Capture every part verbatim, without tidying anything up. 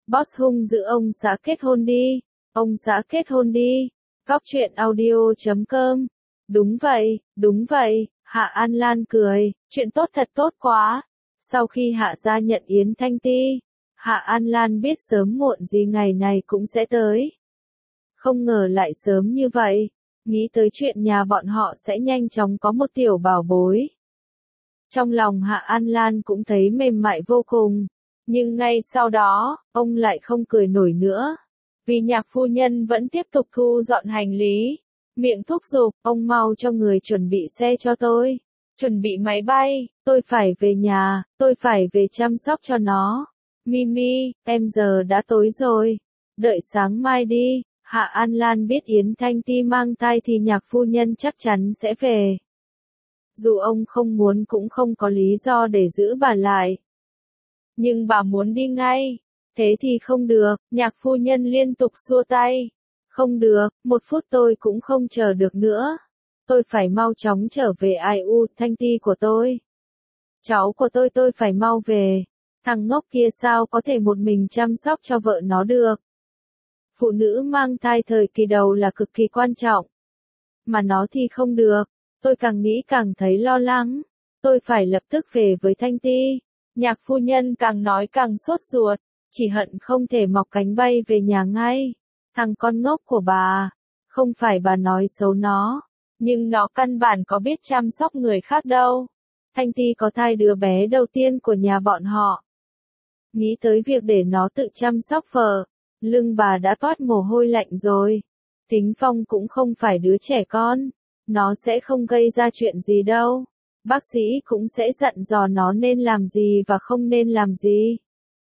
Boss hung dữ ông xã kết hôn đi, ông xã kết hôn đi. Góc truyện audio chấm com. Đúng vậy, đúng vậy, Hạ An Lan cười, chuyện tốt thật tốt quá. Sau khi Hạ gia nhận Yến Thanh Ti, Hạ An Lan biết sớm muộn gì ngày này cũng sẽ tới. Không ngờ lại sớm như vậy, nghĩ tới chuyện nhà bọn họ sẽ nhanh chóng có một tiểu bảo bối. Trong lòng Hạ An Lan cũng thấy mềm mại vô cùng, nhưng ngay sau đó, ông lại không cười nổi nữa. Vì nhạc phu nhân vẫn tiếp tục thu dọn hành lý, miệng thúc giục, ông mau cho người chuẩn bị xe cho tôi, chuẩn bị máy bay, tôi phải về nhà, tôi phải về chăm sóc cho nó. Mimi, em giờ đã tối rồi, đợi sáng mai đi. Hạ An Lan biết Yến Thanh Ti mang thai thì nhạc phu nhân chắc chắn sẽ về. Dù ông không muốn cũng không có lý do để giữ bà lại. Nhưng bà muốn đi ngay. Thế thì không được, nhạc phu nhân liên tục xua tay. Không được, một phút tôi cũng không chờ được nữa. Tôi phải mau chóng trở về ai u, Thanh Ti của tôi. Cháu của tôi tôi phải mau về. Thằng ngốc kia sao có thể một mình chăm sóc cho vợ nó được. Phụ nữ mang thai thời kỳ đầu là cực kỳ quan trọng. Mà nó thì không được. Tôi càng nghĩ càng thấy lo lắng. Tôi phải lập tức về với Thanh Ti. Nhạc phu nhân càng nói càng sốt ruột. Chỉ hận không thể mọc cánh bay về nhà ngay. Thằng con ngốc của bà. Không phải bà nói xấu nó. Nhưng nó căn bản có biết chăm sóc người khác đâu. Thanh Ti có thai đứa bé đầu tiên của nhà bọn họ. Nghĩ tới việc để nó tự chăm sóc vợ. Lưng bà đã toát mồ hôi lạnh rồi. Tính Phong cũng không phải đứa trẻ con. Nó sẽ không gây ra chuyện gì đâu. Bác sĩ cũng sẽ dặn dò nó nên làm gì và không nên làm gì.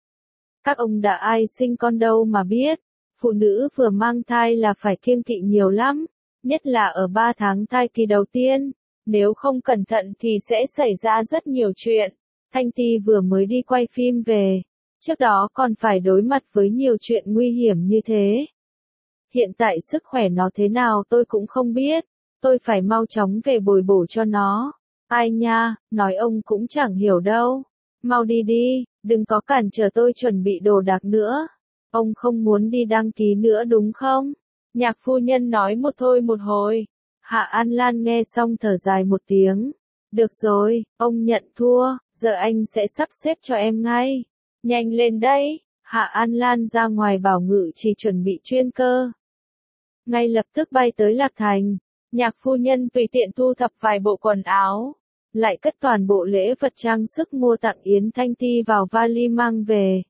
Các ông đã ai sinh con đâu mà biết. Phụ nữ vừa mang thai là phải kiêng kỵ nhiều lắm. Nhất là ở ba tháng thai kỳ đầu tiên. Nếu không cẩn thận thì sẽ xảy ra rất nhiều chuyện. Thanh Ti vừa mới đi quay phim về. Trước đó còn phải đối mặt với nhiều chuyện nguy hiểm như thế. Hiện tại sức khỏe nó thế nào tôi cũng không biết. Tôi phải mau chóng về bồi bổ cho nó. Ai nha, nói ông cũng chẳng hiểu đâu. Mau đi đi, đừng có cản trở tôi chuẩn bị đồ đạc nữa. Ông không muốn đi đăng ký nữa đúng không? Nhạc phu nhân nói một thôi một hồi. Hạ An Lan nghe xong thở dài một tiếng. Được rồi, ông nhận thua, giờ anh sẽ sắp xếp cho em ngay. Nhanh lên đây, Hạ An Lan ra ngoài bảo ngự chỉ chuẩn bị chuyên cơ. Ngay lập tức bay tới Lạc Thành, nhạc phu nhân tùy tiện thu thập vài bộ quần áo, lại cất toàn bộ lễ vật trang sức mua tặng Yến Thanh Ti vào vali mang về.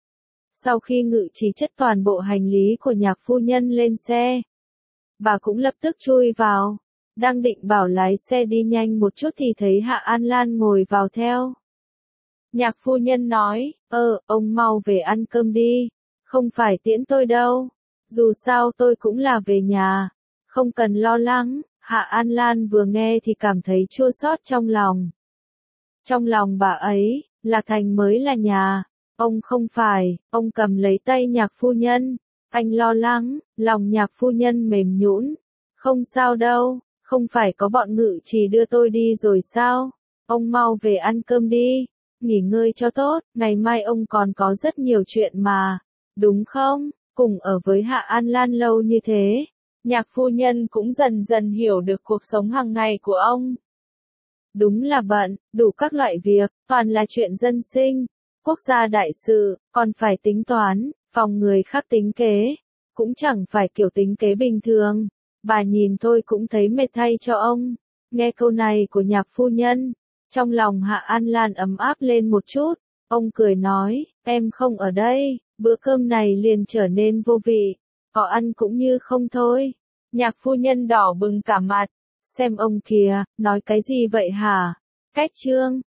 Sau khi ngự chỉ chất toàn bộ hành lý của nhạc phu nhân lên xe, bà cũng lập tức chui vào, đang định bảo lái xe đi nhanh một chút thì thấy Hạ An Lan ngồi vào theo. Nhạc phu nhân nói, ơ, ông mau về ăn cơm đi, không phải tiễn tôi đâu, dù sao tôi cũng là về nhà, không cần lo lắng. Hạ An Lan vừa nghe thì cảm thấy chua xót trong lòng. Trong lòng bà ấy, Lạc Thành mới là nhà, ông không phải, ông cầm lấy tay nhạc phu nhân, anh lo lắng, lòng nhạc phu nhân mềm nhũn, không sao đâu, không phải có bọn ngự chỉ đưa tôi đi rồi sao, ông mau về ăn cơm đi. Nghỉ ngơi cho tốt, ngày mai ông còn có rất nhiều chuyện mà, đúng không? Cùng ở với Hạ An Lan lâu như thế, nhạc phu nhân cũng dần dần hiểu được cuộc sống hàng ngày của ông. Đúng là bận, đủ các loại việc, toàn là chuyện dân sinh, quốc gia đại sự, còn phải tính toán, phòng người khác tính kế, cũng chẳng phải kiểu tính kế bình thường. Bà nhìn tôi cũng thấy mệt thay cho ông. Nghe câu này của nhạc phu nhân, trong lòng Hạ An Lan ấm áp lên một chút, ông cười nói, em không ở đây, bữa cơm này liền trở nên vô vị, có ăn cũng như không thôi. Nhạc phu nhân đỏ bừng cả mặt, xem ông kìa, nói cái gì vậy hả? Cách trương,